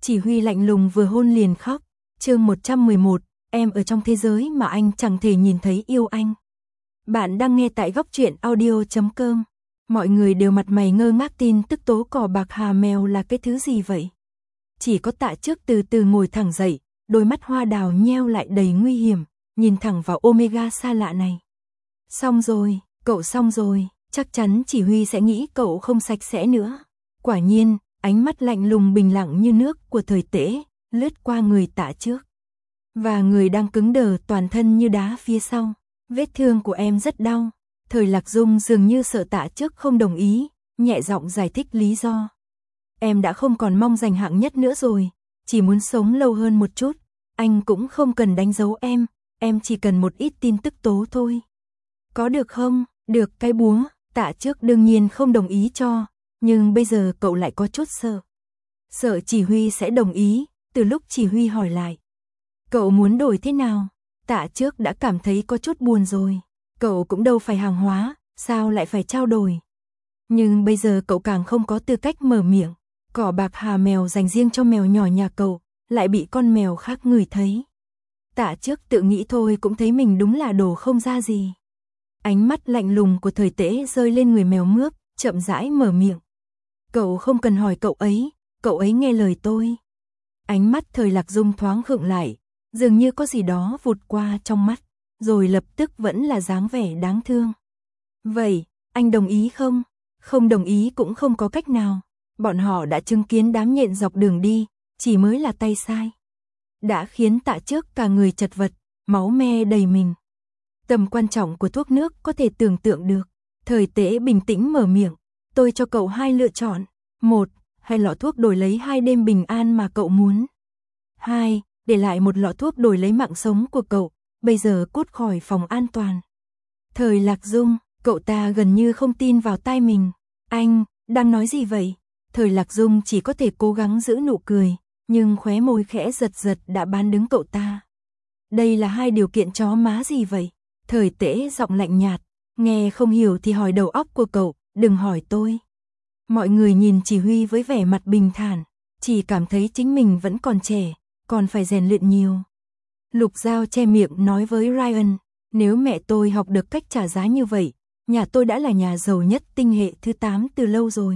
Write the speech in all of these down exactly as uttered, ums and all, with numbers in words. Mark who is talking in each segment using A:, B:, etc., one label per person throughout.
A: Chỉ Huy lạnh lùng vừa hôn liền khóc. Chương một trăm mười một, em ở trong thế giới mà anh chẳng thể nhìn thấy yêu anh. Bạn đang nghe tại góc truyện audio chấm com. Mọi người đều mặt mày ngơ ngác tin tức tố cỏ bạc hà mèo là cái thứ gì vậy. Chỉ có Tạ Trước từ từ ngồi thẳng dậy, đôi mắt hoa đào nheo lại đầy nguy hiểm, nhìn thẳng vào Omega xa lạ này. Xong rồi, cậu xong rồi, chắc chắn Chỉ Huy sẽ nghĩ cậu không sạch sẽ nữa. Quả nhiên, ánh mắt lạnh lùng bình lặng như nước của Thời Tễ lướt qua người Tạ Trước. Và người đang cứng đờ toàn thân như đá phía sau. Vết thương của em rất đau. Thời Lạc Dung dường như sợ Tạ Trước không đồng ý, nhẹ giọng giải thích lý do. Em đã không còn mong giành hạng nhất nữa rồi, chỉ muốn sống lâu hơn một chút. Anh cũng không cần đánh dấu em, em chỉ cần một ít tin tức tố thôi. Có được không? Được cái búa. Tạ Trước đương nhiên không đồng ý cho, nhưng bây giờ cậu lại có chút sợ. Sợ Chỉ Huy sẽ đồng ý, từ lúc Chỉ Huy hỏi lại. Cậu muốn đổi thế nào? Tạ Trước đã cảm thấy có chút buồn rồi. Cậu cũng đâu phải hàng hóa, sao lại phải trao đổi? Nhưng bây giờ cậu càng không có tư cách mở miệng. Cỏ bạc hà mèo dành riêng cho mèo nhỏ nhà cậu, lại bị con mèo khác ngửi thấy. Tạ Trước tự nghĩ thôi cũng thấy mình đúng là đồ không ra gì. Ánh mắt lạnh lùng của Thời Tễ rơi lên người mèo mướp, chậm rãi mở miệng. Cậu không cần hỏi cậu ấy, cậu ấy nghe lời tôi. Ánh mắt Thời Lạc Dung thoáng khựng lại, dường như có gì đó vụt qua trong mắt, rồi lập tức vẫn là dáng vẻ đáng thương. Vậy, anh đồng ý không? Không đồng ý cũng không có cách nào. Bọn họ đã chứng kiến đám nhện dọc đường đi, chỉ mới là tay sai. Đã khiến Tạ Trước cả người chật vật, máu me đầy mình. Tầm quan trọng của thuốc nước có thể tưởng tượng được. Thời Tễ bình tĩnh mở miệng. Tôi cho cậu hai lựa chọn. Một, hai lọ thuốc đổi lấy hai đêm bình an mà cậu muốn. Hai, để lại một lọ thuốc đổi lấy mạng sống của cậu. Bây giờ cút khỏi phòng an toàn. Thời Lạc Dung, cậu ta gần như không tin vào tai mình. Anh, đang nói gì vậy? Thời Lạc Dung chỉ có thể cố gắng giữ nụ cười, nhưng khóe môi khẽ giật giật đã bán đứng cậu ta. Đây là hai điều kiện chó má gì vậy? Thời Tễ giọng lạnh nhạt, nghe không hiểu thì hỏi đầu óc của cậu, đừng hỏi tôi. Mọi người nhìn Chỉ Huy với vẻ mặt bình thản, chỉ cảm thấy chính mình vẫn còn trẻ, còn phải rèn luyện nhiều. Lục Giao che miệng nói với Ryan, nếu mẹ tôi học được cách trả giá như vậy, nhà tôi đã là nhà giàu nhất tinh hệ thứ tám từ lâu rồi.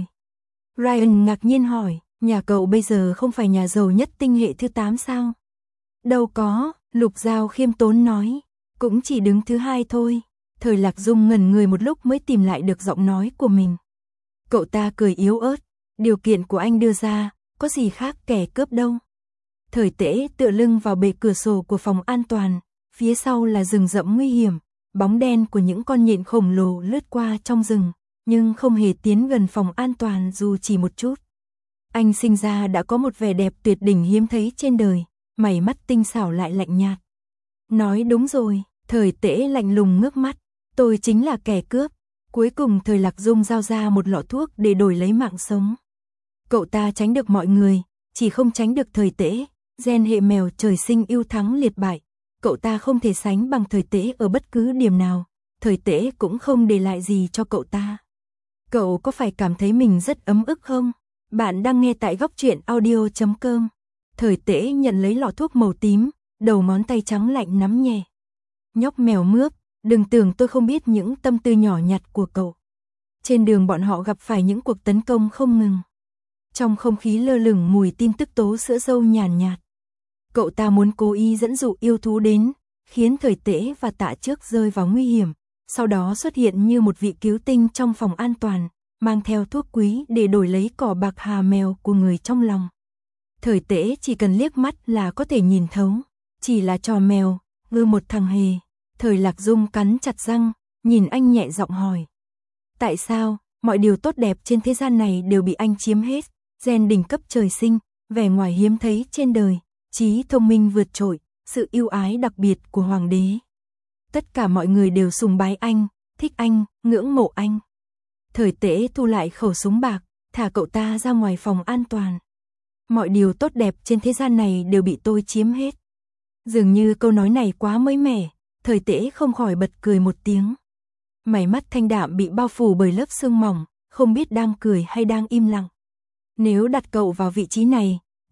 A: Ryan ngạc nhiên hỏi, nhà cậu bây giờ không phải nhà giàu nhất tinh hệ thứ tám sao? Đâu có, Lục Giao khiêm tốn nói, cũng chỉ đứng thứ hai thôi. Thời Lạc Dung ngẩn người một lúc mới tìm lại được giọng nói của mình. Cậu ta cười yếu ớt, điều kiện của anh đưa ra, có gì khác kẻ cướp đâu. Thời Tễ tựa lưng vào bệ cửa sổ của phòng an toàn, phía sau là rừng rậm nguy hiểm, bóng đen của những con nhện khổng lồ lướt qua trong rừng, nhưng không hề tiến gần phòng an toàn dù chỉ một chút. Anh sinh ra đã có một vẻ đẹp tuyệt đỉnh hiếm thấy trên đời, mày mắt tinh xảo lại lạnh nhạt. Nói đúng rồi, Thời Tễ lạnh lùng ngước mắt, tôi chính là kẻ cướp. Cuối cùng Thời Lạc Dung giao ra một lọ thuốc để đổi lấy mạng sống. Cậu ta tránh được mọi người, chỉ không tránh được Thời Tễ, gen hệ mèo trời sinh ưu thắng liệt bại. Cậu ta không thể sánh bằng Thời Tễ ở bất cứ điểm nào, Thời Tễ cũng không để lại gì cho cậu ta. Cậu có phải cảm thấy mình rất ấm ức không? Bạn đang nghe tại góc truyện audio chấm com. Thời Tễ nhận lấy lọ thuốc màu tím, đầu ngón tay trắng lạnh nắm nhẹ. Nhóc mèo mướp, đừng tưởng tôi không biết những tâm tư nhỏ nhặt của cậu. Trên đường bọn họ gặp phải những cuộc tấn công không ngừng. Trong không khí lơ lửng mùi tin tức tố sữa dâu nhàn nhạt. Cậu ta muốn cố ý dẫn dụ yêu thú đến, khiến Thời Tễ và Tạ Trước rơi vào nguy hiểm, sau đó xuất hiện như một vị cứu tinh trong phòng an toàn, mang theo thuốc quý để đổi lấy cỏ bạc hà mèo của người trong lòng. Thời Tễ chỉ cần liếc mắt là có thể nhìn thấu, chỉ là trò mèo, ngư một thằng hề. Thời Lạc Dung cắn chặt răng, nhìn anh nhẹ giọng hỏi. Tại sao, mọi điều tốt đẹp trên thế gian này đều bị anh chiếm hết, gen đỉnh cấp trời sinh, vẻ ngoài hiếm thấy trên đời, trí thông minh vượt trội, sự yêu ái đặc biệt của hoàng đế. Tất cả mọi người đều sùng bái anh, thích anh, ngưỡng mộ anh. Thời Tễ thu lại khẩu súng bạc, thả cậu ta ra ngoài phòng an toàn. Mọi điều tốt đẹp trên thế gian này đều bị tôi chiếm hết. Dường như câu nói này quá mới mẻ, Thời Tễ không khỏi bật cười một tiếng. Mày mắt thanh đạm bị bao phủ bởi lớp sương mỏng, không biết đang cười hay đang im lặng. Nếu đặt cậu vào vị trí này, cậu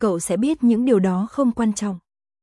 A: cậu sẽ biết những điều đó không quan trọng.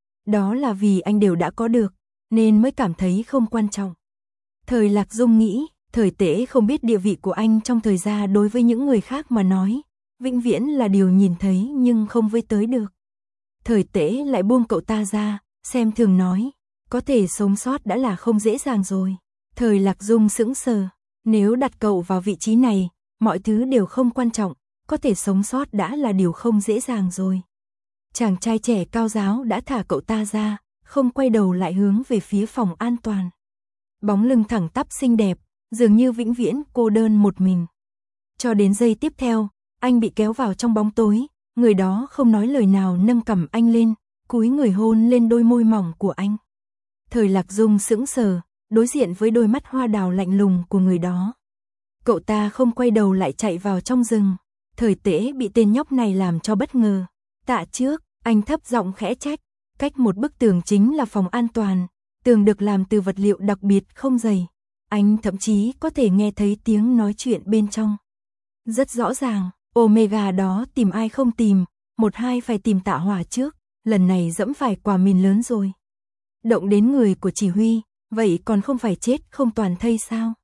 A: Đó là vì anh đều đã có được, nên mới cảm thấy không quan trọng. Thời Lạc Dung nghĩ, Thời Tễ không biết địa vị của anh trong thời gia đối với những người khác mà nói, vĩnh viễn là điều nhìn thấy nhưng không với tới được. Thời Tễ lại buông cậu ta ra, xem thường nói, có thể sống sót đã là không dễ dàng rồi. Thời Lạc Dung sững sờ, nếu đặt cậu vào vị trí này, mọi thứ đều không quan trọng, có thể sống sót đã là điều không dễ dàng rồi. Chàng trai trẻ cao giáo đã thả cậu ta ra, không quay đầu lại hướng về phía phòng an toàn. Bóng lưng thẳng tắp xinh đẹp, dường như vĩnh viễn cô đơn một mình. Cho đến giây tiếp theo, anh bị kéo vào trong bóng tối, người đó không nói lời nào nâng cằm anh lên, cúi người hôn lên đôi môi mỏng của anh. Thời Lạc Dung sững sờ, đối diện với đôi mắt hoa đào lạnh lùng của người đó. Cậu ta không quay đầu lại chạy vào trong rừng. Thời Tễ bị tên nhóc này làm cho bất ngờ. Tạ trước, anh thấp giọng khẽ trách, cách một bức tường chính là phòng an toàn, tường được làm từ vật liệu đặc biệt không dày. Anh thậm chí có thể nghe thấy tiếng nói chuyện bên trong. Rất rõ ràng, Omega đó tìm ai không tìm, một hai phải tìm Tạ Hỏa trước, lần này dẫm phải quả mìn lớn rồi. Động đến người của chỉ huy, vậy còn không phải chết không toàn thây sao?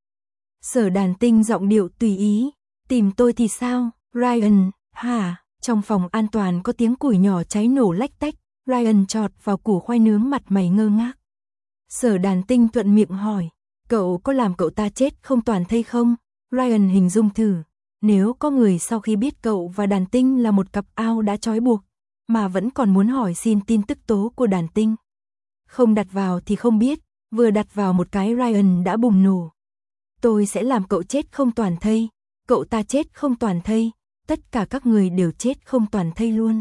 A: Sở Đàn Tinh giọng điệu tùy ý, tìm tôi thì sao, Ryan, hả? Trong phòng an toàn có tiếng củi nhỏ cháy nổ lách tách, Ryan chọt vào củ khoai nướng mặt mày ngơ ngác. Sở Đàn Tinh thuận miệng hỏi, cậu có làm cậu ta chết không toàn thây không? Ryan hình dung thử, nếu có người sau khi biết cậu và Đàn Tinh là một cặp ao đã trói buộc, mà vẫn còn muốn hỏi xin tin tức tố của Đàn Tinh. Không đặt vào thì không biết, vừa đặt vào một cái Ryan đã bùng nổ. Tôi sẽ làm cậu chết không toàn thây, cậu ta chết không toàn thây, tất cả các người đều chết không toàn thây luôn.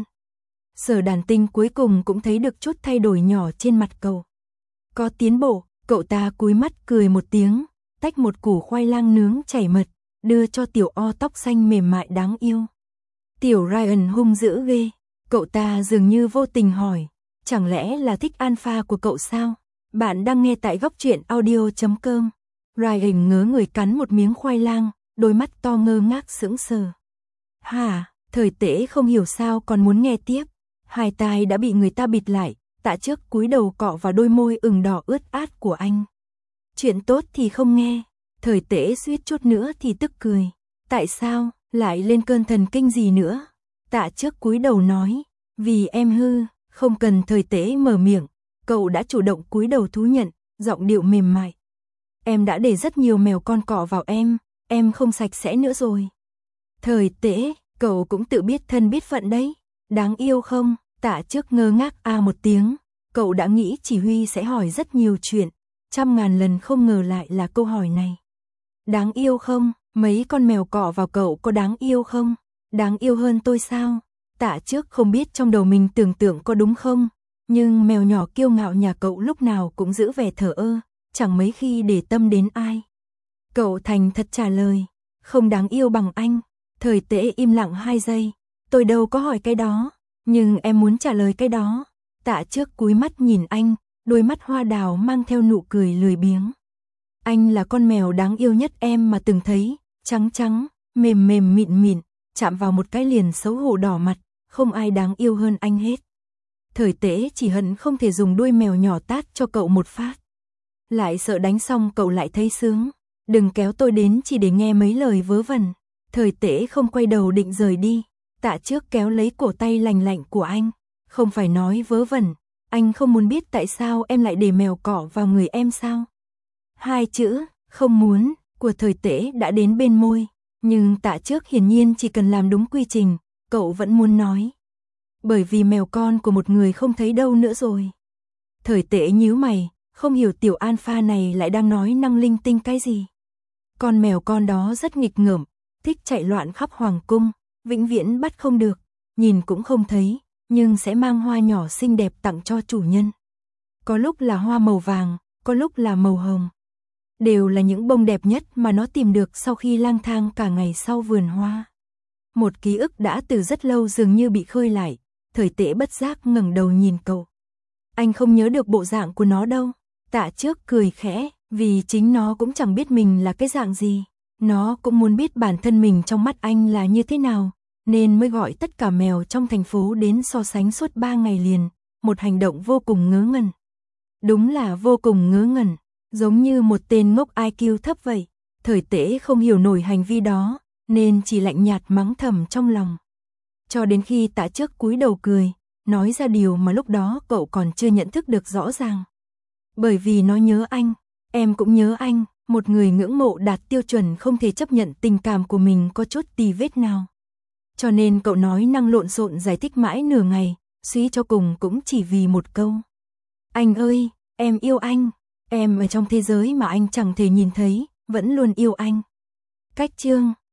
A: Sở Đàn Tinh cuối cùng cũng thấy được chút thay đổi nhỏ trên mặt cậu. Có tiến bộ, cậu ta cúi mắt cười một tiếng, tách một củ khoai lang nướng chảy mật, đưa cho tiểu o tóc xanh mềm mại đáng yêu. Tiểu Ryan hung dữ ghê, cậu ta dường như vô tình hỏi, chẳng lẽ là thích alpha của cậu sao? Bạn đang nghe tại góc truyện audio chấm com. Ryan ngớ người cắn một miếng khoai lang, đôi mắt to ngơ ngác sững sờ. Hả, Thời Tễ không hiểu sao còn muốn nghe tiếp. Hai tai đã bị người ta bịt lại, Tạ trước cúi đầu cọ vào đôi môi ửng đỏ ướt át của anh. Chuyện tốt thì không nghe, Thời Tễ suýt chút nữa thì tức cười. Tại sao, lại lên cơn thần kinh gì nữa? Tạ trước cúi đầu nói, vì em hư, không cần Thời Tễ mở miệng, cậu đã chủ động cúi đầu thú nhận, giọng điệu mềm mại. Em đã để rất nhiều mèo con cọ vào em, em không sạch sẽ nữa rồi. Thời Tễ, cậu cũng tự biết thân biết phận đấy, đáng yêu không? Tạ trước ngơ ngác a một tiếng, cậu đã nghĩ chỉ huy sẽ hỏi rất nhiều chuyện, trăm ngàn lần không ngờ lại là câu hỏi này. Đáng yêu không? Mấy con mèo cọ vào cậu có đáng yêu không? Đáng yêu hơn tôi sao? Tạ trước không biết trong đầu mình tưởng tượng có đúng không, nhưng mèo nhỏ kiêu ngạo nhà cậu lúc nào cũng giữ vẻ thờ ơ, chẳng mấy khi để tâm đến ai. Cậu thành thật trả lời, không đáng yêu bằng anh. Thời Tễ im lặng hai giây, tôi đâu có hỏi cái đó, nhưng em muốn trả lời cái đó. Tạ trước cúi mắt nhìn anh, đôi mắt hoa đào mang theo nụ cười lười biếng. Anh là con mèo đáng yêu nhất em mà từng thấy, trắng trắng, mềm mềm mịn mịn, chạm vào một cái liền xấu hổ đỏ mặt, không ai đáng yêu hơn anh hết. Thời Tễ chỉ hận không thể dùng đuôi mèo nhỏ tát cho cậu một phát. Lại sợ đánh xong cậu lại thấy sướng. Đừng kéo tôi đến chỉ để nghe mấy lời vớ vẩn. Thời Tễ không quay đầu định rời đi. Tạ trước kéo lấy cổ tay lành lạnh của anh. Không phải nói vớ vẩn, anh không muốn biết tại sao em lại để mèo cọ vào người em sao? Hai chữ, không muốn, của Thời Tễ đã đến bên môi. Nhưng Tạ trước hiển nhiên chỉ cần làm đúng quy trình, cậu vẫn muốn nói. Bởi vì mèo con của một người không thấy đâu nữa rồi. Thời Tễ nhíu mày, không hiểu tiểu alpha này lại đang nói năng linh tinh cái gì. Con mèo con đó rất nghịch ngợm, thích chạy loạn khắp hoàng cung, vĩnh viễn bắt không được, nhìn cũng không thấy, nhưng sẽ mang hoa nhỏ xinh đẹp tặng cho chủ nhân. Có lúc là hoa màu vàng, có lúc là màu hồng. Đều là những bông đẹp nhất mà nó tìm được sau khi lang thang cả ngày sau vườn hoa. Một ký ức đã từ rất lâu dường như bị khơi lại, Thời Tễ bất giác ngẩng đầu nhìn cậu. Anh không nhớ được bộ dạng của nó đâu. Tạ trước cười khẽ, vì chính nó cũng chẳng biết mình là cái dạng gì. Nó cũng muốn biết bản thân mình trong mắt anh là như thế nào, nên mới gọi tất cả mèo trong thành phố đến so sánh suốt ba ngày liền, một hành động vô cùng ngớ ngẩn. Đúng là vô cùng ngớ ngẩn, giống như một tên ngốc i kiu thấp vậy. Thời Tễ không hiểu nổi hành vi đó, nên chỉ lạnh nhạt mắng thầm trong lòng. Cho đến khi Tạ Trước cúi đầu cười, nói ra điều mà lúc đó cậu còn chưa nhận thức được rõ ràng. Bởi vì nó nhớ anh, em cũng nhớ anh, một người ngưỡng mộ đạt tiêu chuẩn không thể chấp nhận tình cảm của mình có chút tì vết nào. Cho nên cậu nói năng lộn xộn giải thích mãi nửa ngày, suy cho cùng cũng chỉ vì một câu. Anh ơi, em yêu anh, em ở trong thế giới mà anh chẳng thể nhìn thấy, vẫn luôn yêu anh. Cách chương